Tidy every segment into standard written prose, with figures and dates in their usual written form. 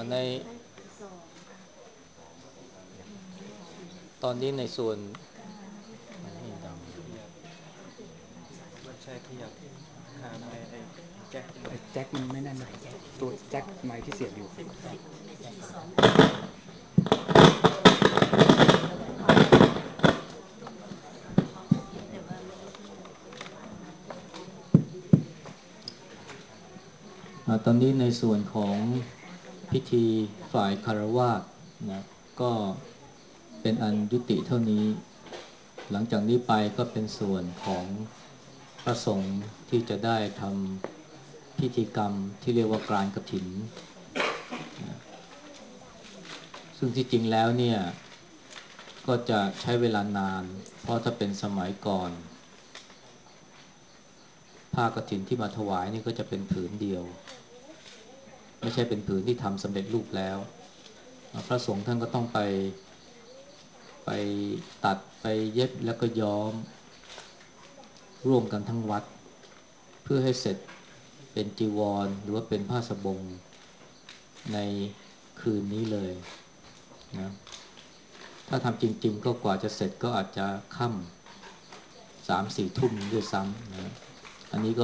ในตอนนี้ในส่วนนี่ดังขยับไม่ใช่ขยับคางไอ้แจ็คหน่อยแจ็คมันไม่นั่นนะตัวแจ็คไม้ที่เสียบอยู่ตอนนี้ในส่วนของพิธีฝ่ายคฤหัสถ์นะก็เป็นอันยุติเท่านี้หลังจากนี้ไปก็เป็นส่วนของพระสงฆ์ที่จะได้ทำพิธีกรรมที่เรียกว่าการกฐินนะซึ่งที่จริงแล้วเนี่ยก็จะใช้เวลานานเพราะถ้าเป็นสมัยก่อนผ้ากฐินที่มาถวายนี่ก็จะเป็นผืนเดียวไม่ใช่เป็นผืนที่ทำสำเร็จรูปแล้วพระสงฆ์ท่านก็ต้องไปตัดไปเย็บแล้วก็ย้อมร่วมกันทั้งวัดเพื่อให้เสร็จเป็นจีวรหรือว่าเป็นผ้าสบงในคืนนี้เลยนะถ้าทำจริงๆก็กว่าจะเสร็จก็อาจจะค่ำ3-4 ทุ่มด้วยซ้ำนะอันนี้ก็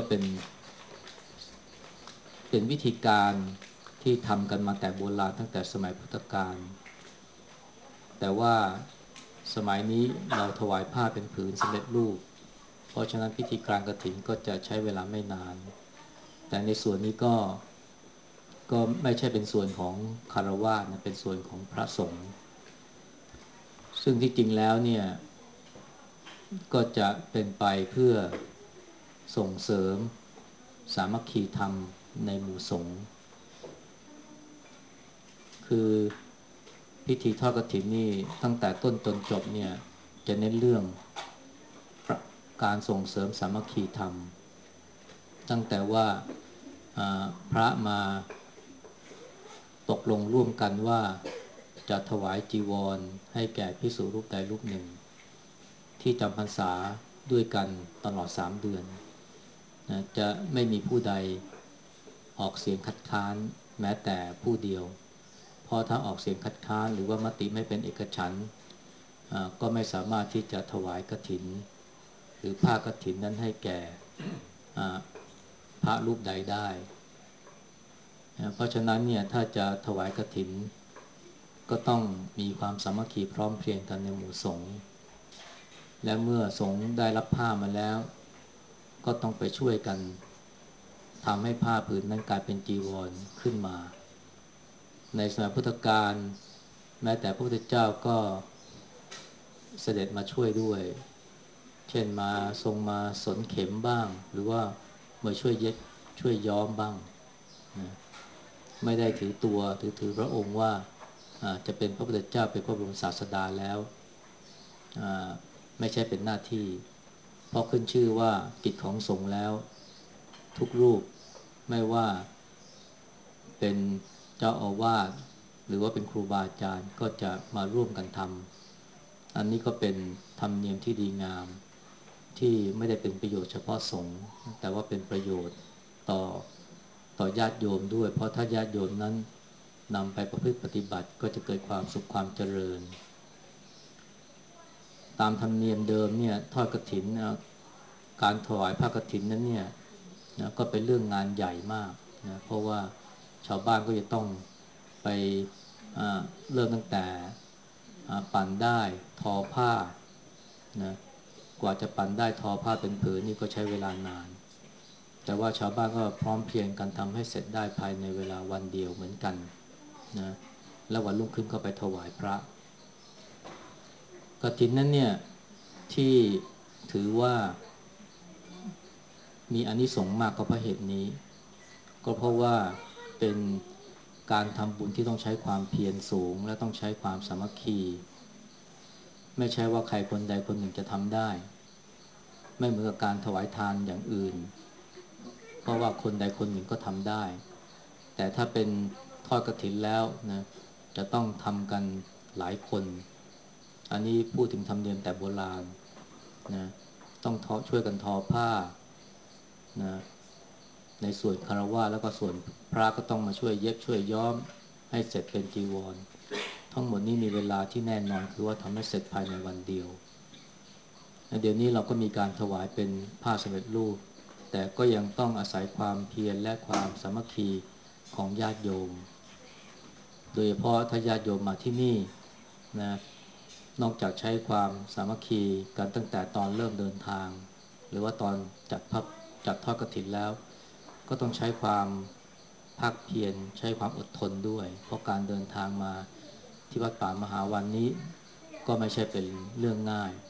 เป็นวิธีการที่ทำกันมาแต่โบราณตั้งแต่สมัยพุทธกาลแต่ว่าสมัยนี้เราถวายผ้าเป็นผืนสำเร็จรูปเพราะฉะนั้นพิธีการกฐินก็จะใช้เวลาไม่นานแต่ในส่วนนี้ก็ไม่ใช่เป็นส่วนของคฤหัสถ์นะเป็นส่วนของพระสงฆ์ซึ่งที่จริงแล้วเนี่ยก็จะเป็นไปเพื่อส่งเสริมสามัคคีธรรมในหมู่สงฆ์คือพิธีทอดกฐินนี่ตั้งแต่ต้นจนจบเนี่ยจะเน้นเรื่องการส่งเสริมสามัคคีธรรมตั้งแต่ว่าพระมาตกลงร่วมกันว่าจะถวายจีวรให้แก่ภิกษุรูปใดรูปหนึ่งที่จำพรรษาด้วยกันตลอด3 เดือนนะจะไม่มีผู้ใดออกเสียงคัดค้านแม้แต่ผู้เดียวเพราะถ้าออกเสียงคัดค้านหรือว่ามติไม่เป็นเอกฉันท์ก็ไม่สามารถที่จะถวายกฐินหรือผ้ากฐินนั้นให้แก่พระรูปใดได้เพราะฉะนั้นเนี่ยถ้าจะถวายกฐินก็ต้องมีความสามัคคีพร้อมเพรียงกันในหมู่สงฆ์และเมื่อสงฆ์ได้รับผ้ามาแล้วก็ต้องไปช่วยกันทำให้ผ้าผืนนั้นกลายเป็นจีวรขึ้นมาในสมัยพุทธกาลแม้แต่พระพุทธเจ้าก็เสด็จมาช่วยด้วยเช่นมาทรงมาสนเข็มบ้างหรือว่ามาช่วยเย็บช่วยย้อมบ้างนะไม่ได้ถือพระองค์ว่าจะเป็นพระพุทธเจ้าเป็นพระบรมศาสดาแล้วไม่ใช่เป็นหน้าที่เพราะขึ้นชื่อว่ากิจของสงฆ์แล้วทุกรูปไม่ว่าเป็นเจ้าอาวาสหรือว่าเป็นครูบาอาจารย์ก็จะมาร่วมกันทำอันนี้ก็เป็นธรรมเนียมที่ดีงามที่ไม่ได้เป็นประโยชน์เฉพาะสงฆ์แต่ว่าเป็นประโยชน์ต่อญาติโยมด้วยเพราะถ้าญาติโยมนั้นนำไปประพฤติปฏิบัติก็จะเกิดความสุขความเจริญตามธรรมเนียมเดิมเนี่ยทอดกฐินนะการถวายผ้ากฐินนั้นเนี่ยนะก็เป็นเรื่องงานใหญ่มากนะเพราะว่าชาวบ้านก็จะต้องไปเริ่มตั้งแต่ปั่นได้ทอผ้านะกว่าจะปั่นได้ทอผ้าเป็นผืนนี่ก็ใช้เวลานานแต่ว่าชาวบ้านก็พร้อมเพรียงกันทำให้เสร็จได้ภายในเวลาวันเดียวเหมือนกันนะแล้ววันรุ่งขึ้นก็ไปถวายพระกฐินนั้นเนี่ยที่ถือว่ามีอานิสงส์มากก็เพราะเหตุนี้ก็เพราะว่าเป็นการทำบุญที่ต้องใช้ความเพียรสูงและต้องใช้ความสามัคคีไม่ใช่ว่าใครคนใดคนหนึ่งจะทำได้ไม่เหมือนกับการถวายทานอย่างอื่นเพราะว่าคนใดคนหนึ่งก็ทำได้แต่ถ้าเป็นทอดกฐินแล้วนะจะต้องทำกันหลายคนอันนี้พูดถึงธรรมเนียมแต่โบราณนะต้องช่วยกันทอผ้านะในส่วนคฤหัสถ์แล้วก็ส่วนพระก็ต้องมาช่วยเย็บช่วยย้อมให้เสร็จเป็นจีวรทั้งหมดนี้มีเวลาที่แน่นอนคือว่าทำให้เสร็จภายในวันเดียวเดี๋ยวนี้เราก็มีการถวายเป็นผ้าสำเร็จรูปแต่ก็ยังต้องอาศัยความเพียรและความสามัคคีของญาติโยมโดยเฉพาะถ้าญาติโยมมาที่นี่นะนอกจากใช้ความสามัคคีกันตั้งแต่ตอนเริ่มเดินทางหรือว่าตอนจัดทอดกฐินแล้วก็ต้องใช้ความภาคเพียรใช้ความอดทนด้วยเพราะการเดินทางมาที่วัดป่ามหาวันนี้ก็ไม่ใช่เป็นเรื่องง่าย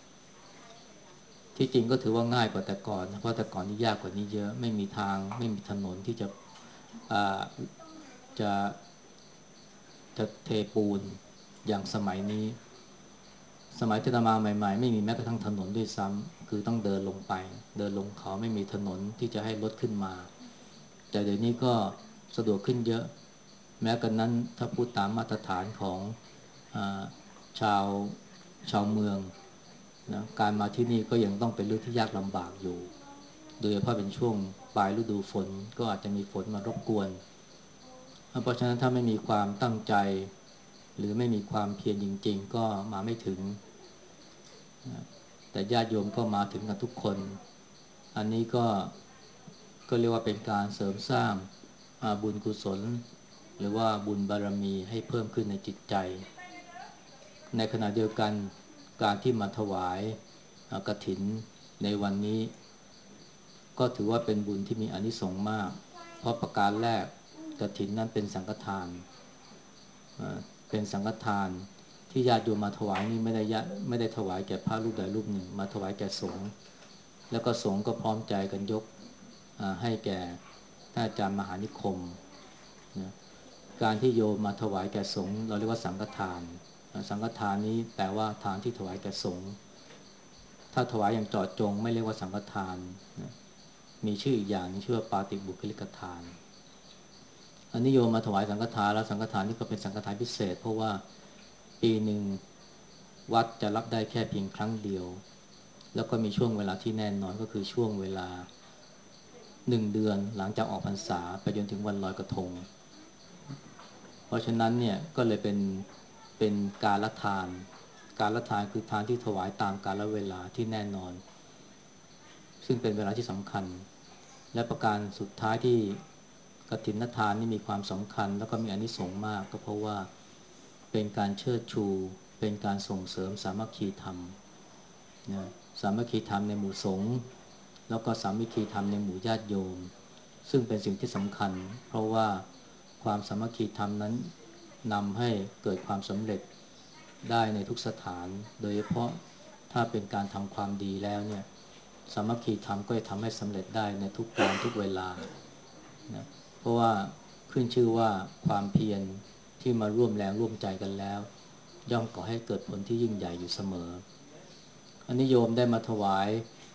ที่จริงก็ถือว่าง่ายกว่าแต่ก่อนนะเพราะแต่ก่อนนี่ยากกว่านี้เยอะไม่มีทางไม่มีถนนที่อ่าจะเทปูนอย่างสมัยนี้สมัยที่อาตมาใหม่ๆไม่มีแม้กระทั่งถนนด้วยซ้ำคือต้องเดินลงไปเดินลงเขาไม่มีถนนที่จะให้รถขึ้นมาแต่เดี๋ยวนี้ก็สะดวกขึ้นเยอะแม้กระนั้นถ้าพูดตามมาตรฐานของอาชาวเมืองนะการมาที่นี่ก็ยังต้องเป็นเรื่องที่ยากลำบากอยู่โดยเฉพาะเป็นช่วงปลายฤดูฝนก็อาจจะมีฝนมารบกวนเพราะฉะนั้นถ้าไม่มีความตั้งใจหรือไม่มีความเพียรจริงๆก็มาไม่ถึงนะแต่ญาติโยมก็มาถึงกันทุกคนอันนี้ก็เรียกว่าเป็นการเสริมสร้างบุญกุศลหรือว่าบุญบารมีให้เพิ่มขึ้นในจิตใจในขณะเดียวกันการที่มาถวายกฐินในวันนี้ก็ถือว่าเป็นบุญที่มีอานิสงส์มากเพราะประการแรกกฐินนั้นเป็นสังฆทานเป็นสังฆทานที่ญาติโยมมาถวายนี่ไม่ได้ถวายแก่พระรูปใดรูปหนึ่งมาถวายแก่สงฆ์แล้วก็สงฆ์ก็พร้อมใจกันยกให้แก่ท่านอาจารย์มหานิคมนะการที่โยมมาถวายแก่สงฆ์เราเรียกว่าสังฆทานสังฆทานนี้แปลว่าทานที่ถวายแก่สงฆ์ถ้าถวายอย่างเจาะจงไม่เรียกว่าสังฆทานนะมีชื่ออีกอย่างนึงชื่อว่าปาติบุคลิกทานอันนี้โยมมาถวายสังฆทานแล้วสังฆทานนี่ก็เป็นสังฆทานพิเศษเพราะว่าปีหนึ่งวัดจะรับได้แค่เพียงครั้งเดียวแล้วก็มีช่วงเวลาที่แน่นอนก็คือช่วงเวลา1 เดือนหลังจากออกพรรษาไปจนถึงวันลอยกระทงเพราะฉะนั้นเนี่ยก็เลยเป็นการละทานการละทานคือทานที่ถวายตามกาลเวลาที่แน่นอนซึ่งเป็นเวลาที่สำคัญและประการสุดท้ายที่กฐินทานนี่มีความสำคัญแล้วก็มีอานิสงส์มากก็เพราะว่าเป็นการเชิดชูเป็นการส่งเสริมสามัคคีธรรมนะสามัคคีธรรมในหมู่สงฆ์แล้วก็สามัคคีธรรมในหมู่ญาติโยมซึ่งเป็นสิ่งที่สำคัญเพราะว่าความสามัคคีธรรมนั้นนำให้เกิดความสำเร็จได้ในทุกสถานโดยเฉพาะถ้าเป็นการทำความดีแล้วเนี่ยสามัคคีธรรมก็จะทำให้สำเร็จได้ในทุกการทุกเวลานะเพราะว่าขึ้นชื่อว่าความเพียรที่มาร่วมแรงร่วมใจกันแล้วย่อมก่อให้เกิดผลที่ยิ่งใหญ่อยู่เสมออันนี้โยมได้มาถวาย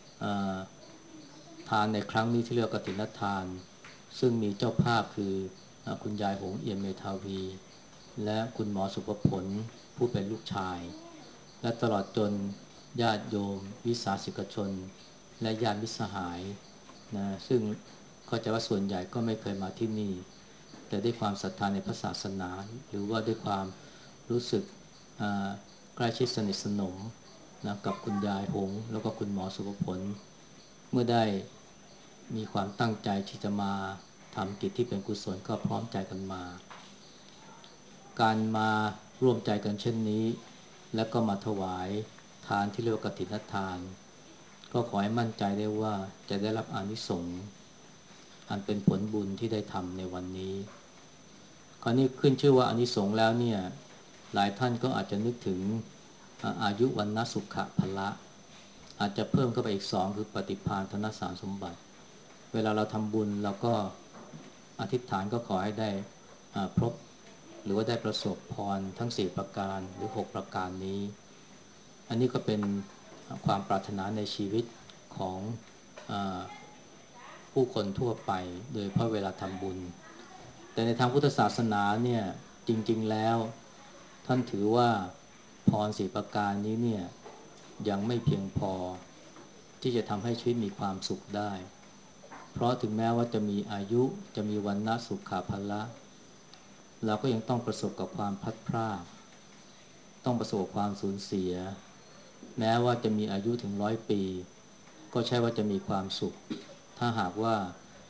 ทานในครั้งนี้ที่เรียกกฐินทานซึ่งมีเจ้าภาพคือคุณยายหงเอี่ยมเมธาวีและคุณหมอสุภพลผู้เป็นลูกชายและตลอดจนญาติโยมวิสาสิกชนและญาติมิตรสหายนะซึ่งเข้าใจว่าส่วนใหญ่ก็ไม่เคยมาที่นี่แต่ด้วยความศรัทธาในพระศาสนาหรือว่าด้วยความรู้สึกใกล้ชิดสนิทสนมนะกับคุณยายหงแล้วก็คุณหมอสุภพลเมื่อได้มีความตั้งใจที่จะมาทำกิจที่เป็นกุศลก็พร้อมใจกันมาการมาร่วมใจกันเช่นนี้แล้วก็มาถวายทานที่เรียกว่ากฐินทานก็ขอให้มั่นใจได้ว่าจะได้รับอานิสงส์อันเป็นผลบุญที่ได้ทำในวันนี้คราวนี้ขึ้นชื่อว่าอานิสงส์แล้วเนี่ยหลายท่านก็อาจจะนึกถึงอายุวันนะสุขะพละอาจจะเพิ่มเข้าไปอีกสองคือปฏิภาณธนสารสมบัติเวลาเราทำบุญเราก็อธิษฐานก็ขอให้ได้พบหรือว่าได้ประสบพรทั้ง4ประการหรือ6ประการนี้อันนี้ก็เป็นความปรารถนาในชีวิตของผู้คนทั่วไปโดยเฉพาะเวลาทำบุญแต่ในทางพุทธศาสนาเนี่ยจริงๆแล้วท่านถือว่าพร4ประการนี้เนี่ยยังไม่เพียงพอที่จะทำให้ชีวิตมีความสุขได้เพราะถึงแม้ว่าจะมีอายุจะมีวรรณะสุขะพละเราก็ยังต้องประสบกับความพลัดพรากต้องประสบกับความสูญเสียแม้ว่าจะมีอายุถึง100 ปีก็ใช่ว่าจะมีความสุขถ้าหากว่า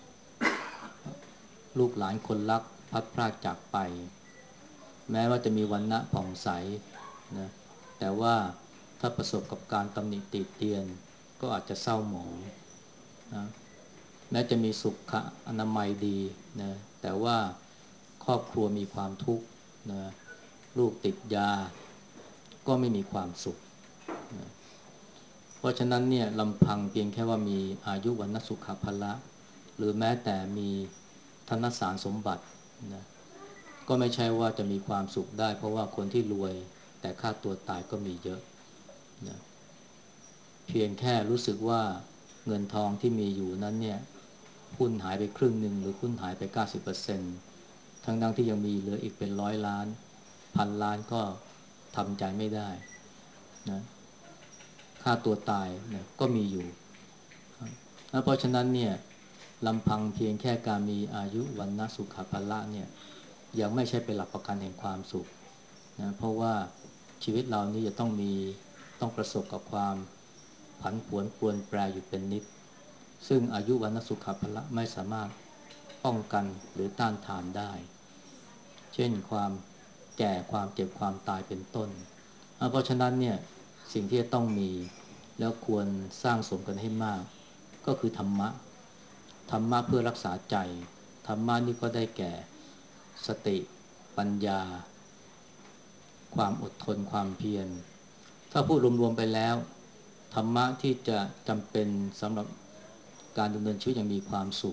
ลูกหลานคนรักพลัดพรากจากไปแม้ว่าจะมีวรรณะผ่องใสนะแต่ว่าถ้าประสบกับการตำหนิติเตียนก็อาจจะเศร้าหมองนะแม้จะมีสุขอนามัยดีนะแต่ว่าครอบครัวมีความทุกข์นะลูกติดยาก็ไม่มีความสุขนะเพราะฉะนั้นเนี่ยลำพังเพียงแค่ว่ามีอายุวรรณสุขภละหรือแม้แต่มีธนสารสมบัตินะก็ไม่ใช่ว่าจะมีความสุขได้เพราะว่าคนที่รวยแต่ฆ่าตัวตายก็มีเยอะนะเพียงแค่รู้สึกว่าเงินทองที่มีอยู่นั้นเนี่ยหุ้นหายไปครึ่งหนึ่งหรือหุ้นหายไป 90% ทั้งที่ยังมีเหลืออีกเป็น100 ล้าน1,000 ล้านก็ทำใจไม่ได้นะฆ่าตัวตายนะก็มีอยู่เพราะฉะนั้นเนี่ยลำพังเพียงแค่การมีอายุวรรณสุขภละเนี่ยยังไม่ใช่เป็นหลักประกันแห่งความสุขนะเพราะว่าชีวิตเรานี้จะต้องประสบกับความผันผวนปรวนแปรอยู่เป็นนิดซึ่งอายุวรรณสุขภละไม่สามารถป้องกันหรือต้านทานได้เช่นความแก่ความเจ็บความตายเป็นต้นเพราะฉะนั้นเนี่ยสิ่งที่จะต้องมีแล้วควรสร้างสมกันให้มากก็คือธรรมะเพื่อรักษาใจธรรมะนี่ก็ได้แก่สติปัญญาความอดทนความเพียรถ้าพูดรวมๆไปแล้วธรรมะที่จะจำเป็นสำหรับการดำเนินชีวิตอย่างมีความสุข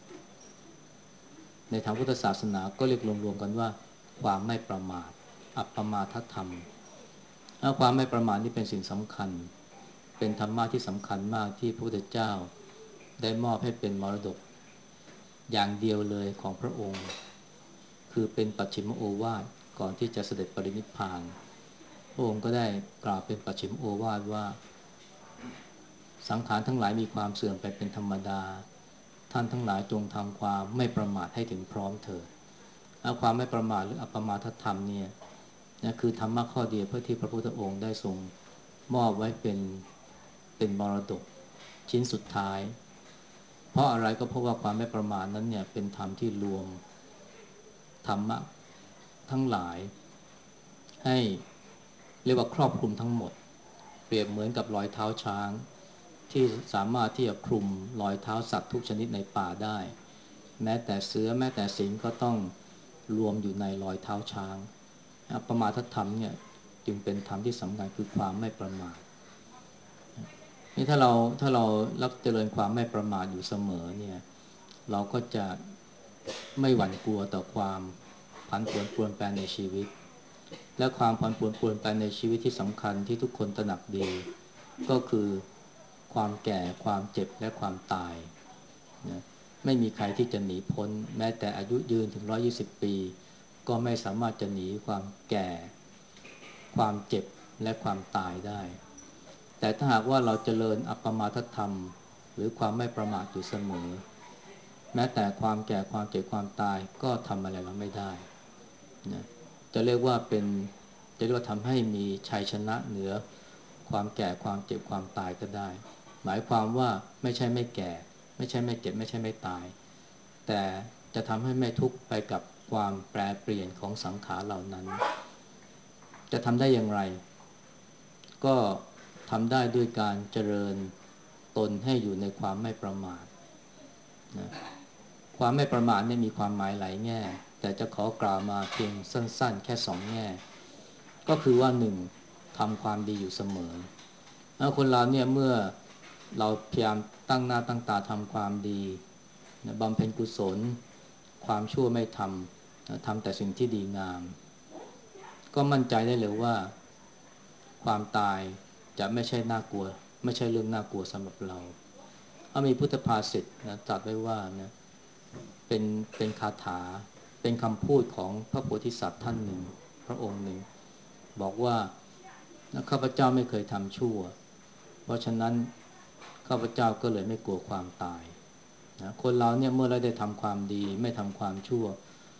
ในทางพุทธศาสนาก็เรียกรวมๆกันว่าความไม่ประมาทอัปปมาทธรรมความไม่ประมาทนี่เป็นสิ่งสำคัญเป็นธรรมะที่สำคัญมากที่พระพุทธเจ้าได้มอบให้เป็นมรดกอย่างเดียวเลยของพระองค์คือเป็นปัจฉิมโอวาทก่อนที่จะเสด็จปรินิพพานพระองค์ก็ได้กล่าวเป็นปัจฉิมโอวาทว่าสังขารทั้งหลายมีความเสื่อมไปเป็นธรรมดาท่านทั้งหลายจงทำความไม่ประมาทให้ถึงพร้อมเถิดความไม่ประมาทหรืออัปปมาทธรรมเนี่ยนะคือธรรมะข้อเดียวเพื่อที่พระพุทธองค์ได้ทรงมอบไว้เป็นมรดกชิ้นสุดท้ายเพราะอะไรก็เพราะว่าความไม่ประมาทนั้นเนี่ยเป็นธรรมที่รวมธรรมะทั้งหลายให้เรียกว่าครอบคลุมทั้งหมดเปรียบเหมือนกับรอยเท้าช้างที่สามารถที่จะคลุมรอยเท้าสัตว์ทุกชนิดในป่าได้แม้แต่เสือแม้แต่สิงก็ต้องรวมอยู่ในรอยเท้าช้างอัปปมาทธรรมเนี่ยจึงเป็นธรรมที่สำคัญคือความไม่ประมาทนี่ถ้าเรารักเจริญความไม่ประมาทอยู่เสมอเนี่ยเราก็จะไม่หวั่นกลัวต่อความผันผวนปรวนแปรในชีวิตและความผันผวนปรวนแปรในชีวิตที่สำคัญที่ทุกคนตระหนักดีก็คือความแก่ความเจ็บและความตายนะไม่มีใครที่จะหนีพ้นแม้แต่อายุยืนถึง120 ปีก็ไม่สามารถจะหนีความแก่ความเจ็บและความตายได้แต่ถ้าหากว่าเราเจริญอัปปมาทธรรมหรือความไม่ประมาทอยู่เสมอแม้แต่ความแก่ความเจ็บความตายก็ทำอะไรเราไม่ได้นะจะเรียกว่าทำให้มีชัยชนะเหนือความแก่ความเจ็บความตายก็ได้หมายความว่าไม่ใช่ไม่แก่ไม่ใช่ไม่เจ็บไม่ใช่ไม่ตายแต่จะทำให้ไม่ทุกข์ไปกับความแปรเปลี่ยนของสังขารเหล่านั้นจะทำได้อย่างไรก็ทำได้ด้วยการเจริญตนให้อยู่ในความไม่ประมาทนะความไม่ประมาทเนี่ยมีความหมายหลายแง่แต่จะขอกล่าวมาเพียงสั้นๆแค่2แง่ก็คือว่า1ทำความดีอยู่เสมอแล้วคนเราเนี่ยเมื่อเราพยายามตั้งหน้าตั้งตาทำความดีนะบำเพ็ญกุศลความชั่วไม่ทำนะทำแต่สิ่งที่ดีงามก็มั่นใจได้เลยว่าความตายจะไม่ใช่น่ากลัวไม่ใช่เรื่องน่ากลัวสำหรับเรามีพุทธภาษิตนะตรัสไว้ว่านะเป็นเป็นคาถาเป็นคำพูดของพระโพธิสัตว์ท่านหนึ่งพระองค์หนึ่งบอกว่าข้าพเจ้าไม่เคยทำชั่วเพราะฉะนั้นข้าพเจ้าก็เลยไม่กลัวความตายนะคนเราเนี่ยเมื่อเราได้ทำความดีไม่ทำความชั่ว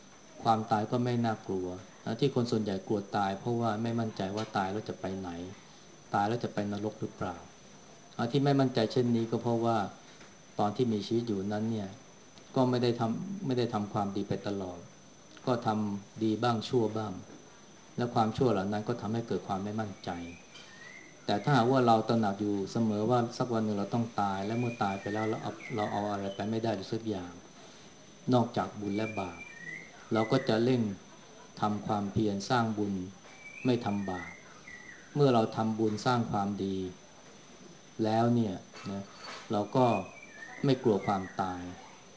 ความตายก็ไม่น่ากลัวนะที่คนส่วนใหญ่กลัวตายเพราะว่าไม่มั่นใจว่าตายแล้วจะไปไหนตายแล้วจะไปนรกหรือเปล่าที่ไม่มั่นใจเช่นนี้ก็เพราะว่าตอนที่มีชีวิตอยู่นั้นเนี่ยก็ไม่ได้ทำความดีไปตลอดก็ทำดีบ้างชั่วบ้างและความชั่วเหล่านั้นก็ทำให้เกิดความไม่มั่นใจแต่ถ้าหากว่าเราตระหนักอยู่เสมอว่าสักวันหนึ่งเราต้องตายและเมื่อตายไปแล้วเราเอาอะไรไปไม่ได้เลยสักอย่างนอกจากบุญและบาปเราก็จะเร่งทำความเพียรสร้างบุญไม่ทำบาปเมื่อเราทำบุญสร้างความดีแล้วเนี่ยนะเราก็ไม่กลัวความตาย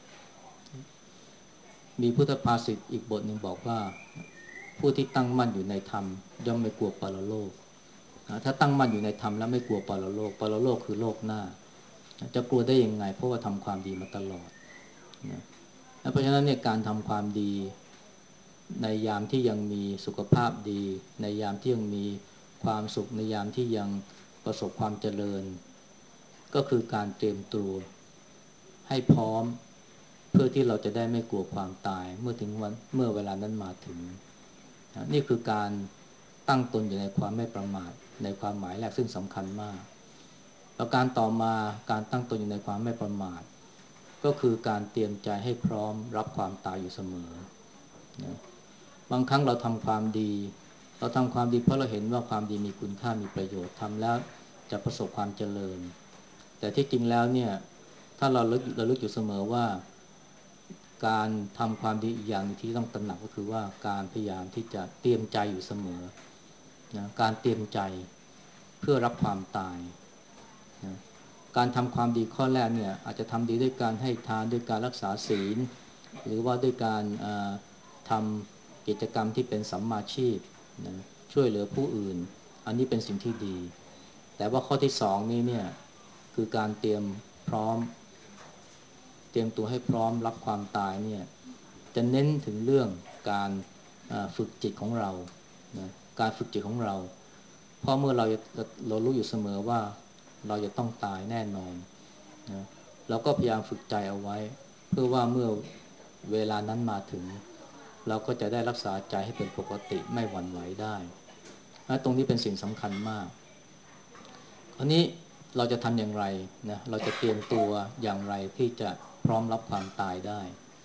มีพุทธภาษิตอีกบทหนึ่งบอกว่าผู้ที่ตั้งมั่นอยู่ในธรรมย่อมไม่กลัวปรโลกถ้าตั้งมั่นอยู่ในธรรมแล้วไม่กลัวปรโลกปรโลกคือโลกหน้าจะกลัวได้ยังไงเพราะว่าทำความดีมาตลอดนะเพราะฉะนั้นเนี่ยการทำความดีในยามที่ยังมีสุขภาพดีในยามที่ยังมีความสุขในยามที่ยังประสบความเจริญก็คือการเตรียมตัวให้พร้อมเพื่อที่เราจะได้ไม่กลัวความตายเมื่อเวลานั้นมาถึงนี่คือการตั้งตนอยู่ในความไม่ประมาทในความหมายแรกซึ่งสำคัญมากแล้วการต่อมาการตั้งตนอยู่ในความไม่ประมาทก็คือการเตรียมใจให้พร้อมรับความตายอยู่เสมอนะบางครั้งเราทำความดีเพราะเราเห็นว่าความดีมีคุณค่ามีประโยชน์ทำแล้วจะประสบความเจริญแต่ที่จริงแล้วเนี่ยถ้าเราลึกอยู่เสมอว่าการทำความดีอีกอย่างที่ต้องตระหนักก็คือว่าการพยายามที่จะเตรียมใจอยู่เสมอนะการเตรียมใจเพื่อรับความตายนะการทำความดีข้อแรกเนี่ยอาจจะทำดีด้วยการให้ทานด้วยการรักษาศีลหรือว่าด้วยการทำกิจกรรมที่เป็นสัมมาชีพนะช่วยเหลือผู้อื่นอันนี้เป็นสิ่งที่ดีแต่ว่าข้อที่สองนี้เนี่ยคือการเตรียมพร้อมเตรียมตัวให้พร้อมรับความตายเนี่ยจะเน้นถึงเรื่องการฝึกจิตของเรานะการฝึกจิตของเราเพราะเมื่อเรารู้อยู่เสมอว่าเราจะต้องตายแน่นอนนะเราก็พยายามฝึกใจเอาไว้เพื่อว่าเมื่อเวลานั้นมาถึงเราก็จะได้รักษาใจให้เป็นปกติไม่หวั่นไหวได้ตรงนี้เป็นสิ่งสำคัญมากคราวนี้เราจะทำอย่างไรนะเราจะเตรียมตัวอย่างไรที่จะพร้อมรับความตายได้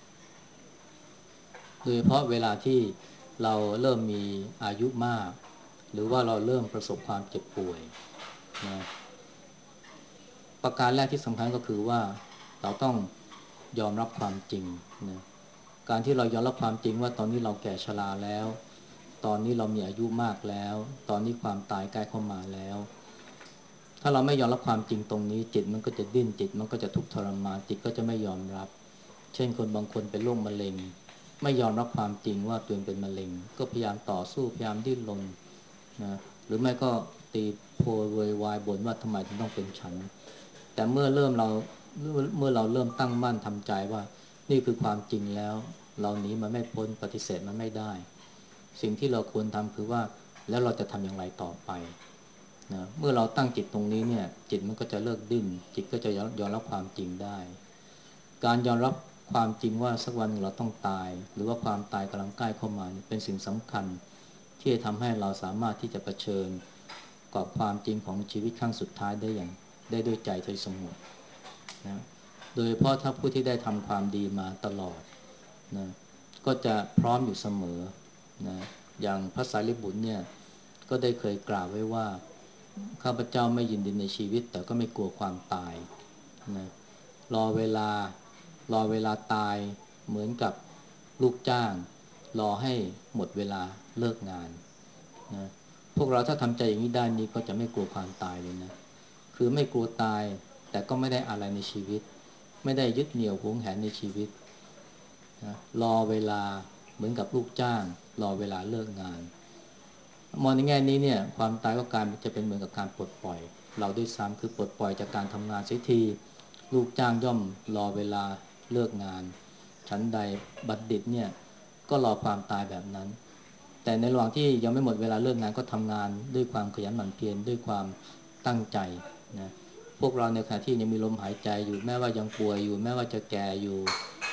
โดยเฉพาะเวลาที่เราเริ่มมีอายุมากหรือว่าเราเริ่มประสบความเจ็บป่วยนะประการแรกที่สำคัญก็คือว่าเราต้องยอมรับความจริงนะการที่เรายอมรับความจริงว่าตอนนี้เราแก่ชราแล้วตอนนี้เรามีอายุมากแล้วตอนนี้ความตายใกล้เข้ามาแล้วถ้าเราไม่ยอมรับความจริงตรงนี้จิตมันก็จะดิ้นจิตมันก็จะทุกข์ทรมานจิตก็จะไม่ยอมรับเช่นคนบางคนเป็นโรคมะเร็งไม่ยอมรับความจริงว่าตัวเองเป็นมะเร็งก็พยายามต่อสู้พยายามดิ้นรนนะหรือไม่ก็ตีโพยโวยวายบ่นว่าทำไมถึงต้องเป็นฉันแต่เมื่อเราเริ่มตั้งมั่นทำใจว่านี่คือความจริงแล้วเราหนีมันไม่พ้นปฏิเสธมันไม่ได้สิ่งที่เราควรทำคือว่าแล้วเราจะทำอย่างไรต่อไปนะเมื่อเราตั้งจิตตรงนี้เนี่ยจิตมันก็จะเลิกดิ้นจิตก็จะยอมรับความจริงได้การยอมรับความจริงว่าสักวันเราต้องตายหรือว่าความตายกำลังใกล้เข้ามาเป็นสิ่งสำคัญที่จะทำให้เราสามารถที่จะเผชิญกับความจริงของชีวิตครั้งสุดท้ายได้ด้วยใจที่สงบนะโดยเฉพาะถ้าผู้ที่ได้ทำความดีมาตลอดนะก็จะพร้อมอยู่เสมอนะอย่างพระสารีบุตรเนี่ยก็ได้เคยกล่าวไว้ว่าข้าพเจ้าไม่ยินดีในชีวิตแต่ก็ไม่กลัวความตายนะรอเวลารอเวลาตายเหมือนกับลูกจ้างรอให้หมดเวลาเลิกงานนะพวกเราถ้าทำใจอย่างนี้ได้นี้ก็จะไม่กลัวความตายเลยนะคือไม่กลัวตายแต่ก็ไม่ได้อะไรในชีวิตไม่ได้ยึดเหนี่ยวหวงแหนในชีวิตนะรอเวลาเหมือนกับลูกจ้างรอเวลาเลิกงานมองในแง่นี้เนี่ยความตายก็การจะเป็นเหมือนกับการปลดปล่อยเราด้วยซ้ำคือปลดปล่อยจากการทำงานเสียทีลูกจ้างย่อมรอเวลาเลิกงานฉันใดบัณฑิตเนี่ยก็รอความตายแบบนั้นแต่ในระหว่างที่ยังไม่หมดเวลาเลิกงานก็ทำงานด้วยความขยันหมั่นเพียรด้วยความตั้งใจนะพวกเราในขณะที่ยังมีลมหายใจอยู่แม้ว่ายังป่วยอยู่แม้ว่าจะแก่อยู่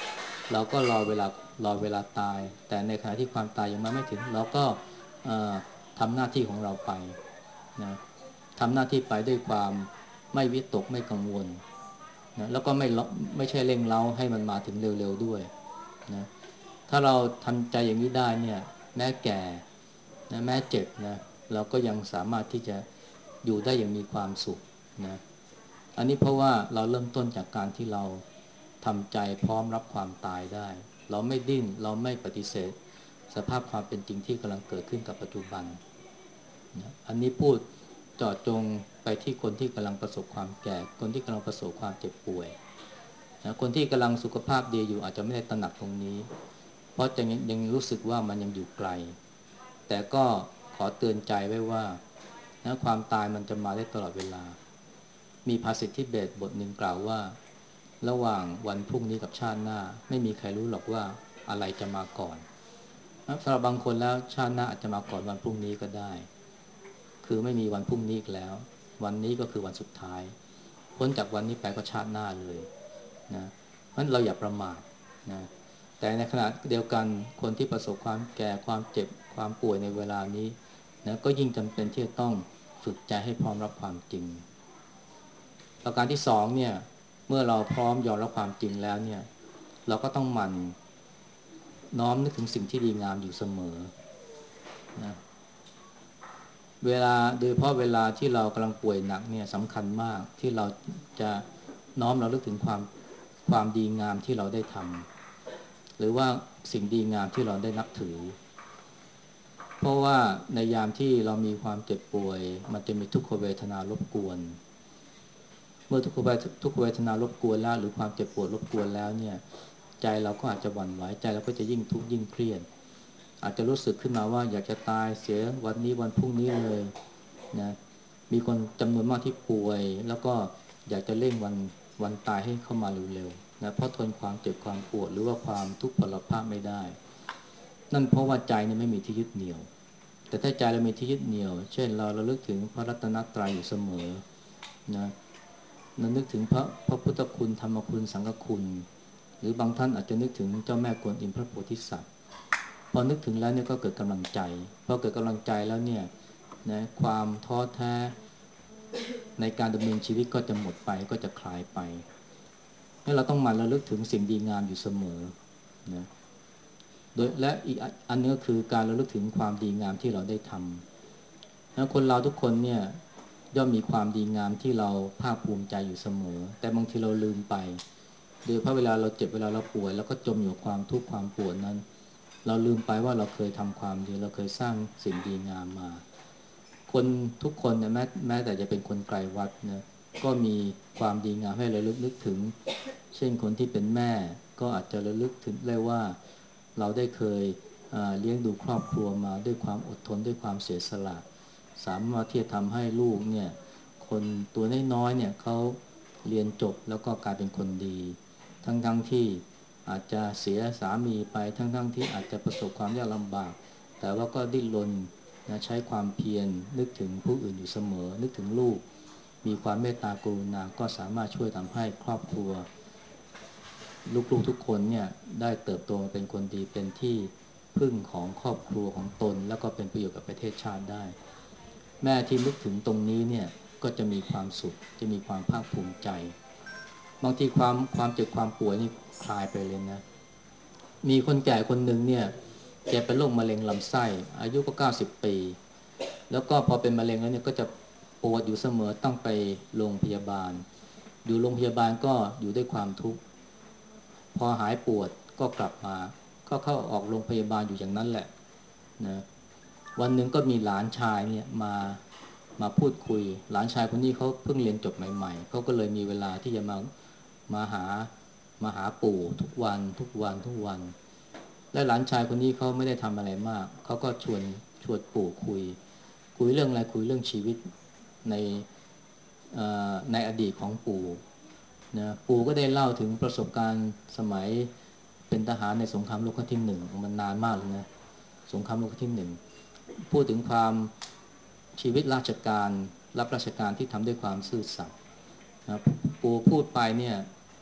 เราก็รอเวลาตายแต่ในขณะที่ความตายยังมาไม่ถึงเราก็เอ่อทำหน้าที่ของเราไปนะทำหน้าที่ไปด้วยความไม่วิตกไม่กังวลนะแล้วก็ไม่ใช่เร่งเร้าให้มันมาถึงเร็วๆด้วยนะถ้าเราทำใจอย่างนี้ได้เนี่ยแม้แก่นะแม้เจ็บนะเราก็ยังสามารถที่จะอยู่ได้อย่างมีความสุขนะอันนี้เพราะว่าเราเริ่มต้นจากการที่เราทำใจพร้อมรับความตายได้เราไม่ดิ้นเราไม่ปฏิเสธสภาพความเป็นจริงที่กำลังเกิดขึ้นกับปัจจุบันนะอันนี้พูดเจาะจงไปที่คนที่กำลังประสบความแก่คนที่กำลังประสบความเจ็บป่วยนะคนที่กำลังสุขภาพดีอยู่อาจจะไม่ได้ตระหนักตรงนี้เพราะยังรู้สึกว่ามันยังอยู่ไกลแต่ก็ขอเตือนใจไว้ว่านะความตายมันจะมาได้ตลอดเวลามีภาษิตทิเบตบทหนึ่งกล่าวว่าระหว่างวันพรุ่งนี้กับชาติหน้าไม่มีใครรู้หรอกว่าอะไรจะมาก่อนสำหรับบางคนแล้วชาติหน้าอาจจะมาก่อนวันพรุ่งนี้ก็ได้คือไม่มีวันพรุ่งนี้อีกแล้ววันนี้ก็คือวันสุดท้ายพ้นจากวันนี้ไปก็ชาติหน้าเลยนะเพราะฉะนั้นเราอย่าประมาทนะแต่ในขณะเดียวกันคนที่ประสบความแก่ความเจ็บความป่วยในเวลานี้นะก็ยิ่งจำเป็นที่จะต้องฝึกใจให้พร้อมรับความจริงประการที่สองเนี่ยเมื่อเราพร้อมยอมรับความจริงแล้วเนี่ยเราก็ต้องหมั่นน้อมนึกถึงสิ่งที่ดีงามอยู่เสมอนะเวลาโดยเฉพาะเวลาที่เรากำลังป่วยหนักเนี่ยสำคัญมากที่เราจะน้อมเราลึกถึงความดีงามที่เราได้ทำหรือว่าสิ่งดีงามที่เราได้นับถือเพราะว่าในยามที่เรามีความเจ็บป่วยมันจะมีทุกขเวทนารบกวนเมื่อทุกขเวทนารบกวนแล้วหรือความเจ็บปวดรบกวนแล้วเนี่ยใจเราก็อาจจะหวั่นไหวใจเราก็จะยิ่งทุกข์ยิ่งเครียดอาจจะรู้สึกขึ้นมาว่าอยากจะตายเสียวันนี้วันพรุ่งนี้เลยนะมีคนจำนวนมากที่ป่วยแล้วก็อยากจะเร่งวันตายให้เข้ามาเร็วๆนะเพราะทนความเจ็บความปวดหรือว่าความทุกข์พลภาพไม่ได้นั่นเพราะว่าใจเนี่ยไม่มีที่ยึดเหนี่ยวแต่ถ้าใจเรามีที่ยึดเหนี่ยวเช่นเราระลึกถึงพระรัตนตรัยอยู่เสมอนะนึกถึงพระพุทธคุณธรรมคุณสังฆคุณหรือบางท่านอาจจะนึกถึงเจ้าแม่กวนอิมพระโพธิสัตว์พอนึกถึงแล้วเนี่ยก็เกิดกำลังใจพอเกิดกำลังใจแล้วเนี่ยนะความท้อแท้ในการดำเนินชีวิตก็จะหมดไปก็จะคลายไปให้เราต้องหมั่นระลึกถึงสิ่งดีงามอยู่เสมอนะโดยและอีกอันนึงก็คือการระลึกถึงความดีงามที่เราได้ทำนะคนเราทุกคนเนี่ยย่อมมีความดีงามที่เราภาคภูมิใจอยู่เสมอแต่บางทีเราลืมไปโดยเพราะเวลาเราเจ็บเวลาเราป่วยแล้วก็จมอยู่กับความทุกข์ความปวดนั้นเราลืมไปว่าเราเคยทำความดีเราเคยสร้างสิ่งดีงามมาคนทุกคนเนี่ยแม้แต่จะเป็นคนไกลวัดนะก็มีความดีงามให้ระลึกนึกถึงเช่นคนที่เป็นแม่ก็อาจจะระลึกถึงได้ว่าเราได้เคยเลี้ยงดูครอบครัวมาด้วยความอดทนด้วยความเสียสละสามารถที่จะทำให้ลูกเนี่ยคนตัวน้อยๆเนี่ยเขาเรียนจบแล้วก็กลายเป็นคนดีทั้งที่อาจจะเสียสามีไปทั้งที่อาจจะประสบความยากลำบากแต่ว่าก็ดิ้นรนนะใช้ความเพียรนึกถึงผู้อื่นอยู่เสมอนึกถึงลูกมีความเมตตากรุณาก็สามารถช่วยทำให้ครอบครัวลูกๆทุกคนเนี่ยได้เติบโตมาเป็นคนดีเป็นที่พึ่งของครอบครัวของตนแล้วก็เป็นประโยชน์กับประเทศชาติได้แม่ที่นึกถึงตรงนี้เนี่ยก็จะมีความสุขจะมีความภาคภูมิใจบางทีความเจ็บความป่วยนี่คลายไปเลยนะมีคนแก่คนหนึ่งเนี่ยแกเป็นโรคมะเร็งลำไส้อายุก็90 ปีแล้วก็พอเป็นมะเร็งแล้วเนี่ยก็จะปวดอยู่เสมอต้องไปโรงพยาบาลอยู่โรงพยาบาลก็อยู่ด้วยความทุกข์พอหายปวดก็กลับมาก็เข้าออกโรงพยาบาลอยู่อย่างนั้นแหละนะวันหนึ่งก็มีหลานชายเนี่ยมาพูดคุยหลานชายคนนี้เขาเพิ่งเรียนจบใหม่ๆเขาก็เลยมีเวลาที่จะมาหาปู่ทุกวันทุกวันทุกวันและหลานชายคนนี้เขาไม่ได้ทำอะไรมากเขาก็ชวนปู่คุยเรื่องอะไรคุยเรื่องชีวิตในในอดีตของปู่นะปู่ก็ได้เล่าถึงประสบการณ์สมัยเป็นทหารในสงครามโลกครั้งที่หนึ่งมันนานมากเลยนะสงครามโลกครั้งที่หนึ่งพูดถึงความชีวิตราชการรับราชการที่ทำด้วยความซื่อสัตย์นะปู่พูดไปเนี่ย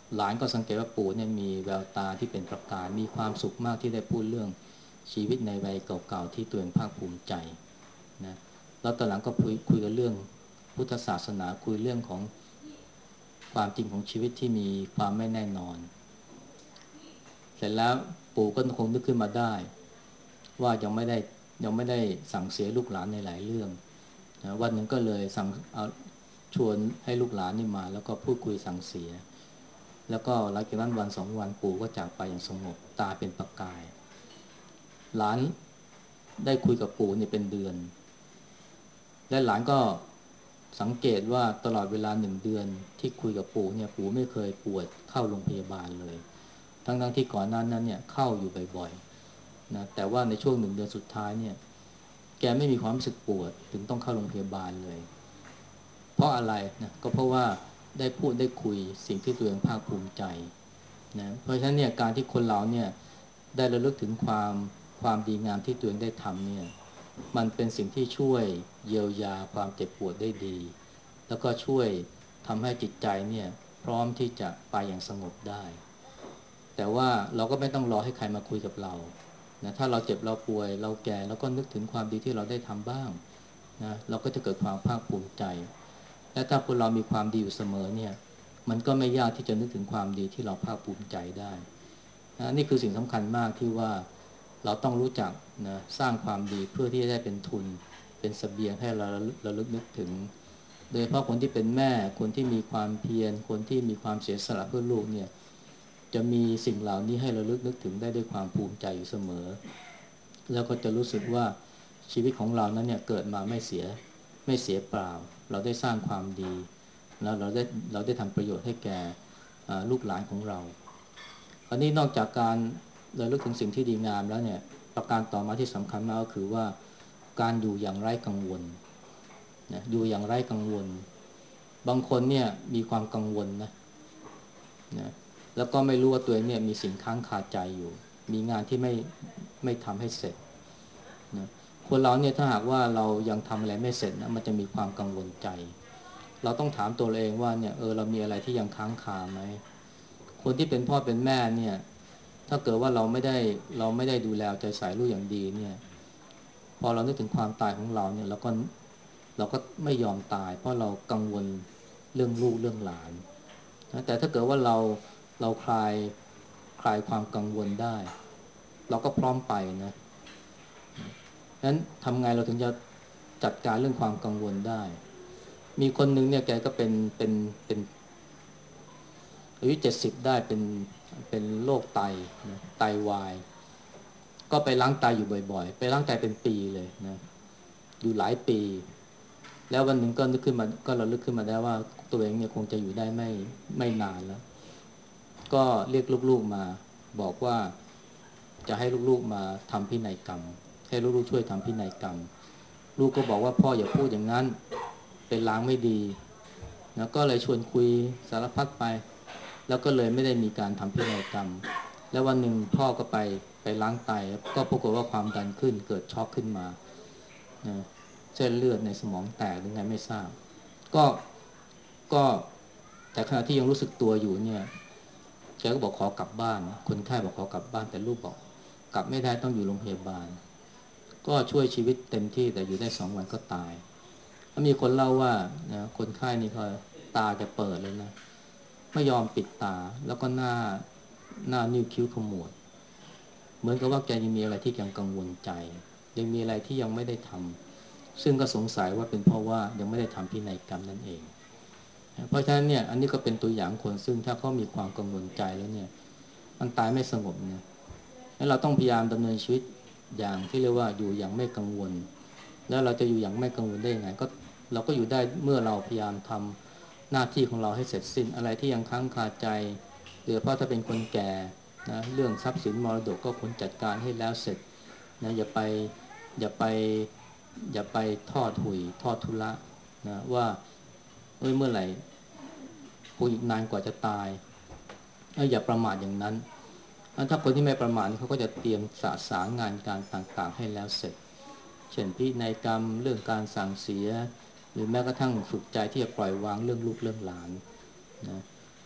หลานก็สังเกตว่าปู่เนี่ยมีแววตาที่เป็นประกายมีความสุขมากที่ได้พูดเรื่องชีวิตในวัยเก่าๆที่ตัวเองภาคภูมิใจนะแล้วตอนหลังก็คุยกันเรื่องพุทธศาสนาคุยเรื่องของความจริงของชีวิตที่มีความไม่แน่นอนเสร็จแล้วปู่ก็คงนึกขึ้นมาได้ว่ายังไม่ได้สั่งเสียลูกหลานในหลายเรื่องนะวันหนึ่งก็เลยชวนให้ลูกหลานนี่มาแล้วก็พูดคุยสั่งเสียแล้วก็หลังจากนั้นวันสองวันปู่ก็จากไปอย่างสงบตาเป็นประกายหลานได้คุยกับปู่นี่เป็นเดือนและหลานก็สังเกตว่าตลอดเวลา1 เดือนที่คุยกับปู่เนี่ยปู่ไม่เคยปวดเข้าโรงพยาบาลเลยทั้งที่ก่อนหน้านั้นเนี่ยเข้าอยู่บ่อยๆนะแต่ว่าในช่วง1 เดือนสุดท้ายเนี่ยแกไม่มีความรู้สึกปวดถึงต้องเข้าโรงพยาบาลเลยเพราะอะไรนะก็เพราะว่าได้พูดได้คุยสิ่งที่ตัวเองภาคภูมิใจนะเพราะฉะนั้นเนี่ยการที่คนเราเนี่ยได้ระลึกถึงความดีงามที่ตัวเองได้ทำเนี่ยมันเป็นสิ่งที่ช่วยเยียวยาความเจ็บปวดได้ดีแล้วก็ช่วยทำให้จิตใจเนี่ยพร้อมที่จะไปอย่างสงบได้แต่ว่าเราก็ไม่ต้องรอให้ใครมาคุยกับเรานะถ้าเราเจ็บเราป่วยเราแก่เราก็นึกถึงความดีที่เราได้ทำบ้างนะเราก็จะเกิดความภาคภูมิใจและถ้าคนเรามีความดีอยู่เสมอเนี่ยมันก็ไม่ยากที่จะนึกถึงความดีที่เราภาคภูมิใจได้นะนี่คือสิ่งสำคัญมากที่ว่าเราต้องรู้จักนะสร้างความดีเพื่อที่จะได้เป็นทุนเป็นเสบียงให้เราระลึกนึกถึงโดยเฉพาะคนที่เป็นแม่คนที่มีความเพียรคนที่มีความเสียสละเพื่อลูกเนี่ยจะมีสิ่งเหล่านี้ให้ระลึกนึกถึงได้ด้วยความภูมิใจอยู่เสมอแล้วก็จะรู้สึกว่าชีวิตของเรานั้นเนี่ยเกิดมาไม่เสียเปล่าเราได้สร้างความดีแล้วเราได้ทำประโยชน์ให้แก่ลูกหลานของเราคราวนี้นอกจากการระลึกถึงสิ่งที่ดีงามแล้วเนี่ยประการต่อมาที่สำคัญมากก็คือว่าการอยู่อย่างไร้กังวลนะอยู่อย่างไร้กังวลบางคนเนี่ยมีความกังวลนะแล้วก็ไม่รู้ว่าตัวเองเนี่ยมีสิ่งค้างคาใจอยู่มีงานที่ไม่ทำให้เสร็จนะคนเราเนี่ยถ้าหากว่าเรายังทำอะไรไม่เสร็จนะมันจะมีความกังวลใจเราต้องถามตัวเองว่าเนี่ยเรามีอะไรที่ยังค้างคาไหมคนที่เป็นพ่อเป็นแม่เนี่ยถ้าเกิดว่าเราไม่ได้ดูแลใจใส่ลูกอย่างดีเนี่ยพอเรานึกถึงความตายของเราเนี่ยเราก็ไม่ยอมตายเพราะเรากังวลเรื่องลูกเรื่องหลานนะแต่ถ้าเกิดว่าเราคลายความกังวลได้เราก็พร้อมไปนะนั้นทำไงเราถึงจะจัดการเรื่องความกังวลได้มีคนหนึ่งเนี่ยแกก็เป็นอายุ70ได้เป็นโรคไตนะไตวายก็ไปล้างไตอยู่บ่อยๆไปล้างไตเป็นปีเลยนะอยู่หลายปีแล้ววันหนึ่งก็นึกขึ้นมาก็ระลึกขึ้นมาได้ว่าตัวเองเนี่ยคงจะอยู่ได้ไม่นานแล้วก็เรียกลูกๆมาบอกว่าจะให้ลูกๆมาทำพินัยกรรมให้ลูกๆช่วยทำพินัยกรรมลูกก็บอกว่าพ่ออย่าพูดอย่างนั้นเป็นลางไม่ดีนะก็เลยชวนคุยสารพัดไปแล้วก็เลยไม่ได้มีการทำพินัยกรรมแล้ววันหนึ่งพ่อก็ไปล้างไตก็ปรากฏว่าความดันขึ้นเกิดช็อกขึ้นมานะเส้นเลือดในสมองแตกหรือไงไม่ทราบก็ก็แต่ขณะที่ยังรู้สึกตัวอยู่เนี่ยแกก็บอกขอกลับบ้านคนไข้บอกขอกลับบ้านแต่ลูกบอกกลับไม่ได้ต้องอยู่โรงพยาบาลก็ช่วยชีวิตเต็มที่แต่อยู่ได้2 วันก็ตายแล้วมีคนเล่าว่านะคนไข้นี่ก็ตาจะเปิดเลยนะไม่ยอมปิดตาแล้วก็หน้านิ้วคิ้วขมวดเหมือนกับว่าแกยังมีอะไรที่ยังกังวลใจยังมีอะไรที่ยังไม่ได้ทำซึ่งก็สงสัยว่าเป็นเพราะว่ายังไม่ได้ทำพินัยกรรมนั่นเองเพราะฉะนั้นเนี่ยอันนี้ก็เป็นตัวอย่างคนซึ่งถ้าเขามีความกังวลใจแล้วเนี่ยมันตายไม่สงบนะแล้วเราต้องพยายามดำเนินชีวิตอย่างที่เรียกว่าอยู่อย่างไม่กังวลแล้วเราจะอยู่อย่างไม่กังวลได้ยังไงก็เราก็อยู่ได้เมื่อเราพยายามทำหน้าที่ของเราให้เสร็จสิ้นอะไรที่ยังค้างคาใจโดยเฉพาะถ้าเป็นคนแก่นะเรื่องทรัพย์สินมรดกก็ควรจัดการให้แล้วเสร็จนะอย่าไปอย่าไปทอดหุยทอดทุระนะว่าเมื่อไหร่คงอีกนานกว่าจะตายอย่าประมาทอย่างนั้นถ้าคนที่ไม่ประมาทเขาก็จะเตรียมสะสารงานการต่างๆให้แล้วเสร็จเช่นพินัยกรรมเรื่องการสั่งเสียหรือแม้กระทั่งฝึกใจที่จะปล่อยวางเรื่องลูกเรื่องหลานนะ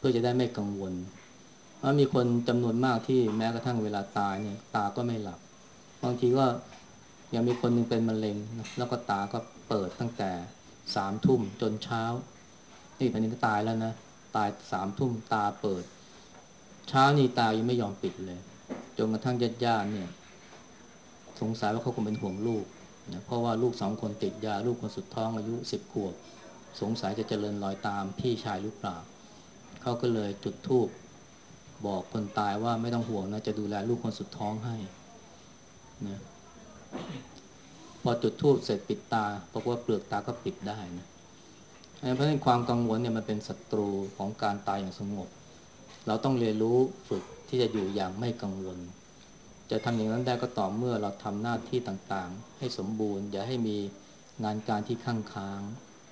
เพื่อจะได้ไม่กังวลมีคนจำนวนมากที่แม้กระทั่งเวลาตายเนี่ยตาก็ไม่หลับบางทีก็ยังมีคนหนึ่งเป็นมะเร็งนะแล้วก็ตาก็เปิดตั้งแต่3 ทุ่มจนเช้านี่ตอนนี้ตายแล้วนะตาย3 ทุ่มตาเปิดเช้านี่ตายังไม่ยอมปิดเลยจนกระทั่งญาติๆเนี่ยสงสัยว่าเขาคงเป็นห่วงลูกนะเพราะว่าลูก2 คนติดยาลูกคนสุดท้องอายุ10 ขวบสงสัยจะเจริญรอยตามพี่ชายหรือเปล่าเขาก็เลยจุดธูปบอกคนตายว่าไม่ต้องห่วงนะจะดูแลลูกคนสุดท้องให้นะพอจุดธูปเสร็จปิดตาปรากฏว่าเปลือกตาก็ปิดได้นะเพราะฉะนั้นความกังวลเนี่ยมันเป็นศัตรูของการตายอย่างสงบเราต้องเรียนรู้ฝึกที่จะอยู่อย่างไม่กังวลจะทำอย่างนั้นได้ก็ต่อเมื่อเราทำหน้าที่ต่างๆให้สมบูรณ์อย่าให้มีงานการที่ข้างค้าง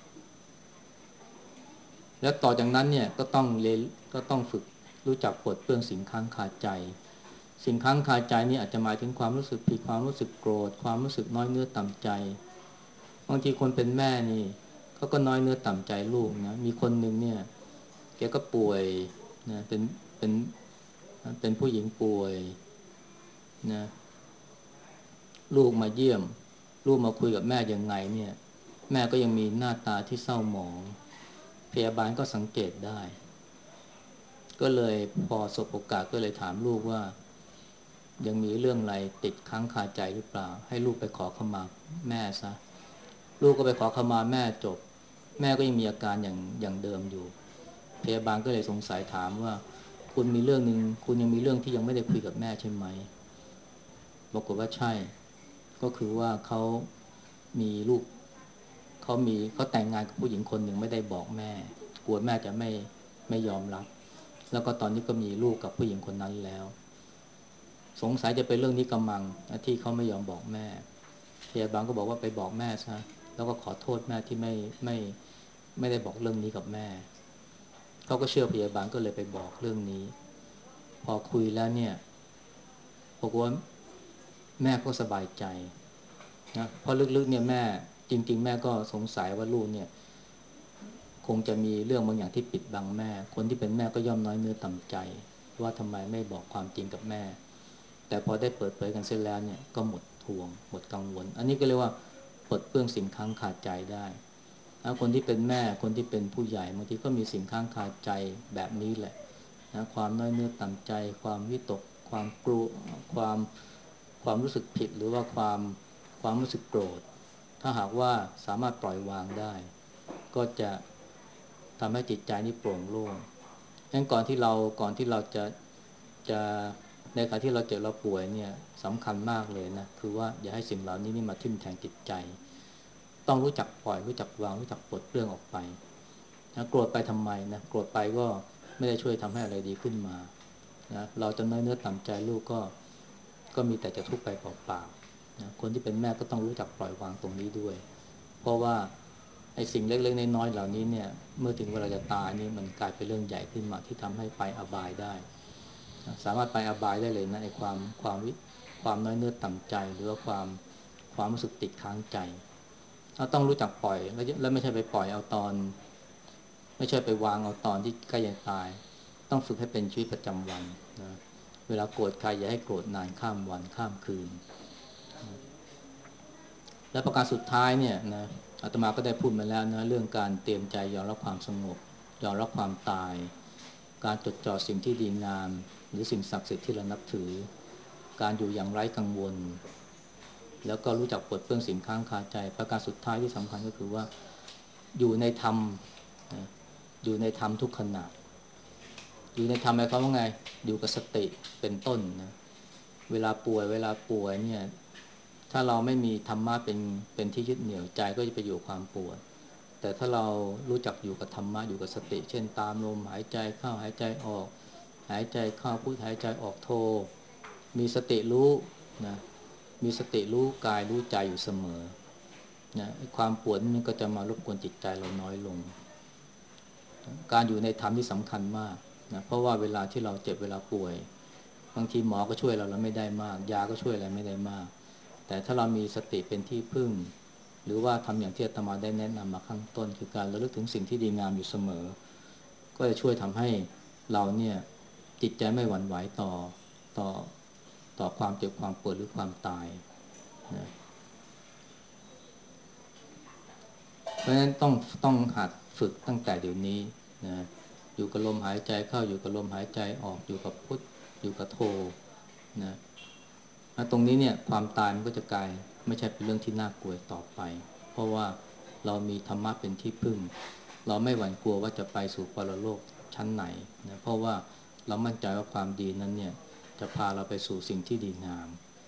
แล้วต่อจากนั้นเนี่ยก็ต้องเรียนก็ต้องฝึกรู้จักปลดเปลื้องสิ่งค้างคาใจสิ่งค้างคาใจนี่อาจจะหมายถึงความรู้สึกผิดความรู้สึกโกรธความรู้สึกน้อยเนื้อต่ำใจบางทีคนเป็นแม่นี่เขาก็น้อยเนื้อต่ำใจลูกนะมีคนหนึ่งเนี่ยแกก็ป่วยนะเป็นเป็นผู้หญิงป่วยนะลูกมาเยี่ยมลูกมาคุยกับแม่ยังไงเนี่ยแม่ก็ยังมีหน้าตาที่เศร้าหมองพยาบาลก็สังเกตได้ก็เลยพอสบโอกาสก็เลยถามลูกว่ายังมีเรื่องอะไรติดค้างคาใจหรือเปล่าให้ลูกไปขอขมาแม่ซะลูกก็ไปขอขมาแม่จบแม่ก็ยังมีอาการอย่างเดิมอยู่พยาบาลก็เลยสงสัยถามว่าคุณมีเรื่องนึงคุณยังมีเรื่องที่ยังไม่ได้คุยกับแม่ใช่ไหมบอกว่าใช่ก็คือว่าเขามีลูกเขาแต่งงานกับผู้หญิงคนหนึ่งไม่ได้บอกแม่กลัวแม่จะไม่ยอมรับแล้วก็ตอนนี้ก็มีลูกกับผู้หญิงคนนั้นแล้วสงสัยจะเป็นเรื่องนี้กำมังที่เขาไม่ยอมบอกแม่พยาบาลก็บอกว่าไปบอกแม่ซะแล้วก็ขอโทษแม่ที่ไม่ได้บอกเรื่องนี้กับแม่เขาก็เชื่อพยาบาลก็เลยไปบอกเรื่องนี้พอคุยแล้วเนี่ยบอกว่าแม่ก็สบายใจนะเพราะลึกๆเนี่ยแม่จริงๆแม่ก็สงสัยว่าลูกเนี่ยคงจะมีเรื่องบางอย่างที่ปิดบังแม่คนที่เป็นแม่ก็ย่อมน้อยเนื้อต่ำใจว่าทำไมไม่บอกความจริงกับแม่แต่พอได้เปิดเผยกันเสร็จแล้วเนี่ยก็หมดห่วงหมดกังวลอันนี้ก็เรียกว่าปลดเปลื้องสิ่งค้างคาใจได้คนที่เป็นแม่คนที่เป็นผู้ใหญ่บางทีก็มีสิ่งค้างคาใจแบบนี้แหละนะความน้อยเนื้อต่ำใจความวิตกความกลัวความความรู้สึกผิดหรือว่าความรู้สึกโกรธถ้าหากว่าสามารถปล่อยวางได้ก็จะทำให้จิตใจนี้โปร่งโล่งงั้นก่อนที่เราจะในขณะที่เราเจ็บเราป่วยเนี่ยสำคัญมากเลยนะคือว่าอย่าให้สิ่งเหล่านี้นี่มาทิ่มแทงจิตใจต้องรู้จักปล่อยรู้จักวางรู้จักปลดเปลื้องออกไปนะโกรธไปทำไมนะโกรธไปก็ไม่ได้ช่วยทำให้อะไรดีขึ้นมานะเราจะน้อยเนื้อต่ำใจลูกก็มีแต่จะทุกข์ไปเปล่าๆนะคนที่เป็นแม่ก็ต้องรู้จักปล่อยวางตรงนี้ด้วยเพราะว่าไอ้สิ่งเล็กๆน้อยๆเหล่านี้เนี่ยเมื่อถึงเวลาจะตายนี่มันกลายเป็นเรื่องใหญ่ขึ้นมาที่ทำให้ไปอบายได้นะสามารถไปอบายได้เลยนะไอ้ความน้อยเนื้อต่ำใจหรือว่าความรู้สึกติดค้างใจเราต้องรู้จักปล่อยแล้วไม่ใช่ไปปล่อยเอาตอนไม่ใช่ไปวางเอาตอนที่ใกล้จะตายต้องฝึกให้เป็นชีวิตประจำวันนะเวลาโกรธใครอย่าให้โกรธนานข้ามวันข้ามคืน และประการสุดท้ายเนี่ยนะอาตมาก็ได้พูดมาแล้วนะเรื่องการเตรียมใจยอมรับความสงบยอมรับความตายการจดจ่อสิ่งที่ดีงามหรือสิ่งศักดิ์สิทธิ์ที่เรานับถือการอยู่อย่างไร้กังวลแล้วก็รู้จักปลดเปลื้องสิ่งค้างคาใจประการสุดท้ายที่สำคัญก็คือว่าอยู่ในธรรมนะอยู่ในธรรมทุกขณะอยู่ในธรรมหมายความว่าไงอยู่กับสติเป็นต้นนะเวลาป่วยเนี่ยถ้าเราไม่มีธรรมะเป็นที่ยึดเหนี่ยวใจก็จะไปอยู่ความปวดแต่ถ้าเรารู้จักอยู่กับธรรมะอยู่กับสติเช่นตามลมหายใจเข้าหายใจออกหายใจเข้าพุทหายใจออกโทมีสติรู้นะมีสติรู้กายรู้ใจอยู่เสมอนะความปวดมันก็จะมารบกวนจิตใจเราน้อยลงการอยู่ในธรรมที่สำคัญมากนะเพราะว่าเวลาที่เราเจ็บเวลาป่วยบางทีหมอก็ช่วยเราไม่ได้มากยาก็ช่วยอะไรไม่ได้มากแต่ถ้าเรามีสติเป็นที่พึ่งหรือว่าทำอย่างที่อาตมาได้แนะนำมาข้างต้นคือการระลึกถึงสิ่งที่ดีงามอยู่เสมอก็จะช่วยทำให้เราเนี่ยจิตใจไม่หวั่นไหวต่อต่อความเจ็บความปวดหรือความตายนะเพราะฉะนั้นต้องหัดฝึกตั้งแต่เดี๋ยวนี้นะอยู่กับลมหายใจเข้าอยู่กับลมหายใจออกอยู่กับพุทอยู่กับโธนะตรงนี้เนี่ยความตายมันก็จะกลายไม่ใช่เป็นเรื่องที่น่ากลัวต่อไปเพราะว่าเรามีธรรมะเป็นที่พึ่งเราไม่หวั่นกลัวว่าจะไปสู่ปรโลกชั้นไหนนะเพราะว่าเรามั่นใจว่าความดีนั้นเนี่ยจะพาเราไปสู่สิ่งที่ดีงาม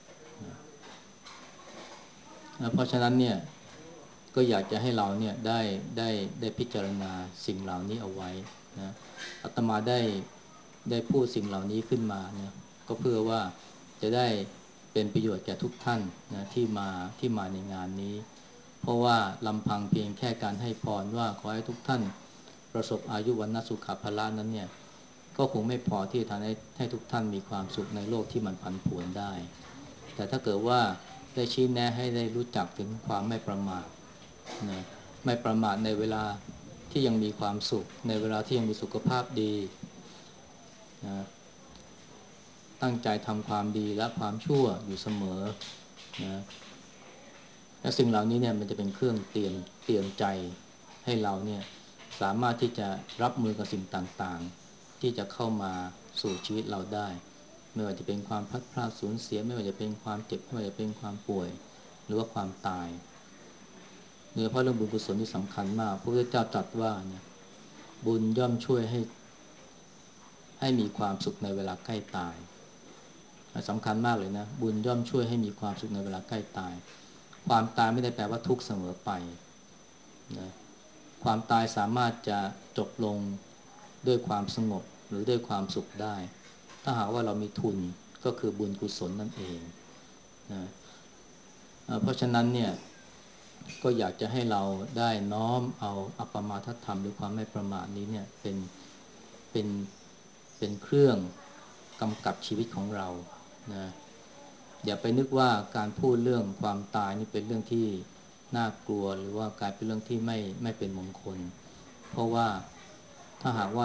นะเพราะฉะนั้นเนี่ยก็อยากจะให้เราเนี่ยได้พิจารณาสิ่งเหล่านี้เอาไว้นะอาตมาได้พูดสิ่งเหล่านี้ขึ้นมานะก็เพื่อว่าจะได้เป็นประโยชน์แก่ทุกท่านนะที่มาในงานนี้เพราะว่าลำพังเพียงแค่การให้พรว่าขอให้ทุกท่านประสบอายุวันะสุขภาละนั้นเนี่ยก็คงไม่พอที่จะทำให้ทุกท่านมีความสุขในโลกที่มันผันผวนได้แต่ถ้าเกิดว่าได้ชี้แนะให้ได้รู้จักถึงความไม่ประมาทนะไม่ประมาทในเวลาที่ยังมีความสุขในเวลาที่ยังมีสุขภาพดีนะตั้งใจทำความดีและความชั่วอยู่เสมอนะและสิ่งเหล่านี้เนี่ยมันจะเป็นเครื่องเตรียมใจให้เราเนี่ยสามารถที่จะรับมือกับสิ่งต่างๆที่จะเข้ามาสู่ชีวิตเราได้ไม่ว่าจะเป็นความพลัดพรากสูญเสียไม่ว่าจะเป็นความเจ็บไม่ว่าจะเป็นความป่วยหรือว่าความตายโดยเฉพาะเรื่องบุญกุศลที่สำคัญมากพระพุทธเจ้าตรัสว่าเนี่ยบุญย่อมช่วยให้มีความสุขในเวลาใกล้ตายสำคัญมากเลยนะบุญย่อมช่วยให้มีความสุขในเวลาใกล้ตายความตายไม่ได้แปลว่าทุกข์เสมอไปนะความตายสามารถจะจบลงด้วยความสงบหรือด้วยความสุขได้ถ้าหากว่าเรามีทุนก็คือบุญกุศลนั่นเองนะเพราะฉะนั้นเนี่ยก็อยากจะให้เราได้น้อมเอาอัปปมาทธรรมหรือความไม่ประมาทนี้เนี่ยเป็นเป็นเครื่องกำกับชีวิตของเรานะอย่าไปนึกว่าการพูดเรื่องความตายนี่เป็นเรื่องที่น่ากลัวหรือว่ากลายเป็นเรื่องที่ไม่เป็นมงคลเพราะว่าถ้าหากว่า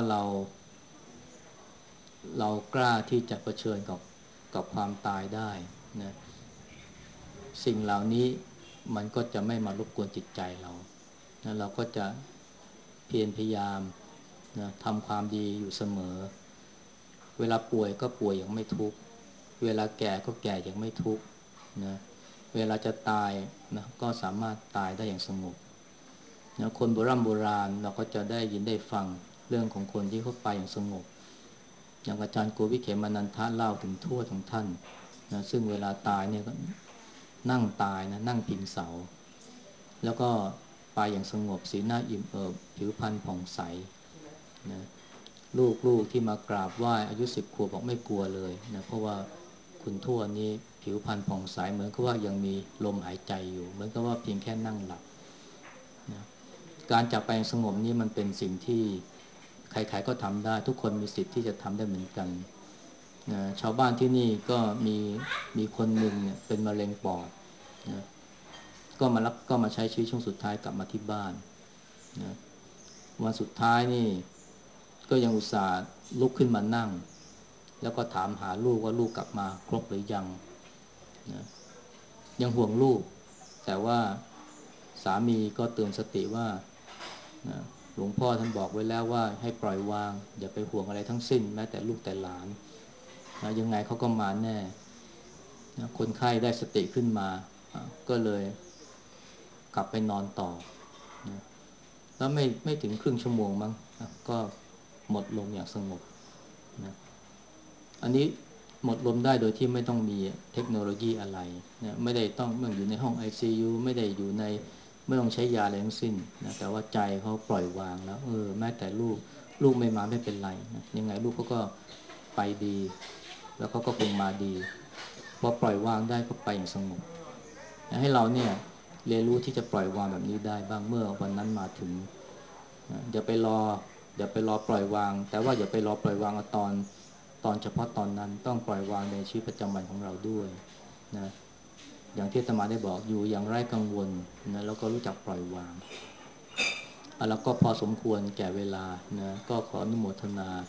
เรากล้าที่จะเผชิญกับความตายได้นะสิ่งเหล่านี้มันก็จะไม่มารบกวนจิตใจเรานะเราก็จะเพียรพยายามนะทำความดีอยู่เสมอเวลาป่วยก็ป่วยอย่างไม่ทุกข์เวลาแก่ก็แก่อย่างไม่ทุกข์นะเวลาจะตายนะก็สามารถตายได้อย่างสงบนะคนโบราณเราก็จะได้ยินได้ฟังเรื่องของคนที่เขาไปอย่างสงบอย่างอาจารย์โกวิเขมานันทะเล่าถึงทวดของท่านนะซึ่งเวลาตายเนี่ยก็นั่งตายนะนั่งพิงเสาแล้วก็ไปอย่างสงบสีหน้าอิ่มเอิบผิวพรรณผ่องใสนะลูกที่มากราบไหว้อายุ10 ขวบบอกไม่กลัวเลยนะเพราะว่าคุณทวดนี้ผิวพรรณผ่องใสเหมือนกับว่ายังมีลมหายใจอยู่เหมือนกับว่าเพียงแค่นั่งหลับนะการจากไปอย่างสงบนี้มันเป็นสิ่งที่ใครๆก็ทำได้ทุกคนมีสิทธิ์ที่จะทำได้เหมือนกันนะชาวบ้านที่นี่ก็มีคนหนึ่งเนี่ยเป็นมะเร็งปอดนะก็มาใช้ชีวิตช่วงสุดท้ายกลับมาที่บ้านนะวันสุดท้ายนี่ก็ยังอุตส่าห์ลุกขึ้นมานั่งแล้วก็ถามหาลูกว่าลูกกลับมาครบหรือยังนะยังห่วงลูกแต่ว่าสามีก็เตือนสติว่านะหลวงพ่อท่านบอกไว้แล้วว่าให้ปล่อยวางอย่าไปห่วงอะไรทั้งสิ้นแม้แต่ลูกแต่หลานนะยังไงเขาก็มาแน่นะคนไข้ได้สติขึ้นมาก็เลยกลับไปนอนต่อนะแล้วไม่ถึงครึ่งชั่วโมงมั้งนะก็หมดลมอย่างสงบนะอันนี้หมดลมได้โดยที่ไม่ต้องมีเทคโนโลยีอะไรนะไม่ได้ต้องอยู่ในห้อง ICU ไม่ได้อยู่ในไม่ต้องใช้ยาอะไรทั้งสิ้นนะแต่ว่าใจเขาปล่อยวางแล้วแม้แต่ลูกไม่มาไม่เป็นไรนะยังไงลูกเขาก็ไปดีแล้วเขาก็คงมาดีพอปล่อยวางได้ก็ไปอย่างสงบนะให้เราเนี่ยเรียนรู้ที่จะปล่อยวางแบบนี้ได้บ้างเมื่อวันนั้นมาถึงนะอย่าไปรอปล่อยวางแต่ว่าอย่าไปรอปล่อยวางตอนเฉพาะตอนนั้นต้องปล่อยวางในชีวิตประจำวันของเราด้วยนะอย่างที่อาตมาได้บอกอยู่อย่างไร้กังวลนะแล้วก็รู้จักปล่อยวางแล้วก็พอสมควรแก่เวลานะก็ขออนุโมทนา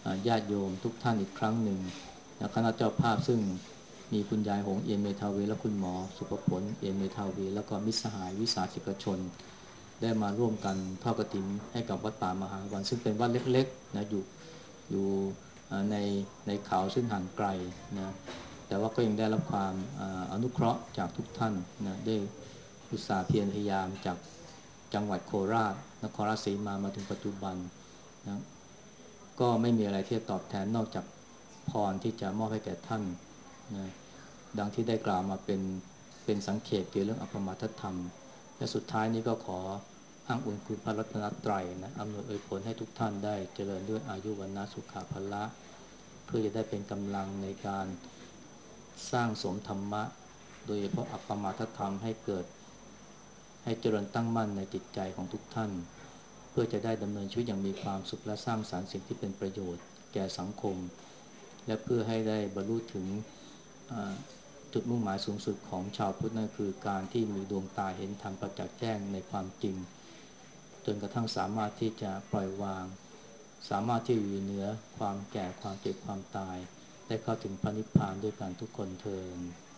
ญาติโยมทุกท่านอีกครั้งหนึ่งนะคณะเจ้าภาพซึ่งมีคุณยายหงเอียนเมทาวีและคุณหมอสุภพลเอียนเมทาวีแล้วก็มิตรสหายวิสาหกิจชนได้มาร่วมกันทอดกฐินให้กับวัดป่ามหาวันซึ่งเป็นวัดเล็กๆนะอยู่ในเขาซึ่งห่างไกลนะแต่ว่าก็ยังได้รับความอนุเคราะห์จากทุกท่านนะได้อุตสาห์เพียรพยายามจากจังหวัดโคราชนครราชสีมาถึงปัจจุบันนะก็ไม่มีอะไรที่จะตอบแทนนอกจากพรที่จะมอบให้แก่ท่านนะดังที่ได้กล่าวมาเป็นสังเขปเกี่ยวเรื่องอภมาทธรรมและสุดท้ายนี้ก็ขออ้างอุ่นคุณพระรัตนตรัยนะอำนวยอวยผลให้ทุกท่านได้เจริญด้วยอายุวรรณสุขภละเพื่อจะได้เป็นกำลังในการสร้างสมธรรมะโดยเฉพาะอภมาทธรรมให้เกิดให้เจริญตั้งมั่นในจิตใจของทุกท่านเพื่อจะได้ดำเนินชีวิตอย่างมีความสุขและสร้างสรรค์สิ่งที่เป็นประโยชน์แก่สังคมและเพื่อให้ได้บรรลุถึงจุดมุ่งหมายสูงสุดของชาวพุทธนั่นคือการที่มีดวงตาเห็นธรรมประจักษ์แจ้งในความจริงจนกระทั่งสามารถที่จะปล่อยวางสามารถที่อยู่เหนือความแก่ความเจ็บความตายได้เข้าถึงพระนิพพานด้วยกันทุกคนเทอญ